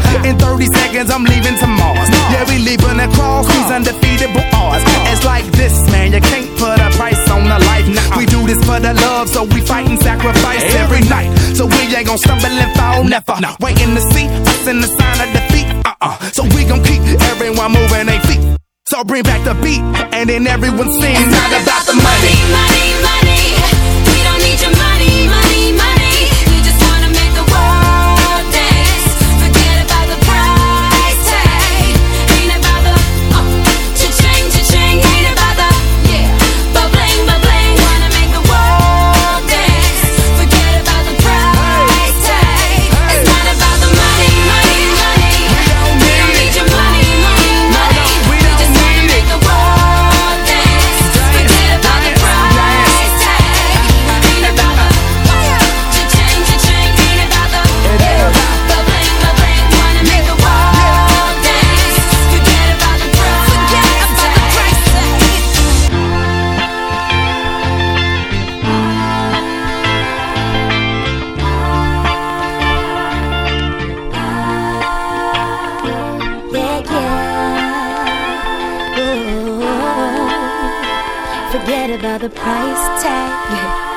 In 30 seconds, I'm leaving to Mars. Yeah, we leaving across these undefeatable odds. It's like this, man, you can't put a price on a life. We do this for the love, so we fight and sacrifice every night. So we ain't gon' stumble and fall, never. Waiting to see us in the sign of defeat. So we gon' keep everyone moving their feet. So bring back the beat, and then everyone sings. It's not about the money, money, money. We don't need your money, money, money. We just wanna make the world dance. Forget about the price tag. Ain't about the cha-ching, cha-ching. Ain't about the ba-bling, ba-bling. Wanna make the world dance. Forget about the price tag. It's not about the money, money, money. We don't need your money, money, money. We just wanna make the world dance. Forget about the price tag. Ain't about the cha-ching, cha-ching. Ain't about the ba-bling, ba-bling. Wanna make the world dance. Forget about the price Forget about the price tag.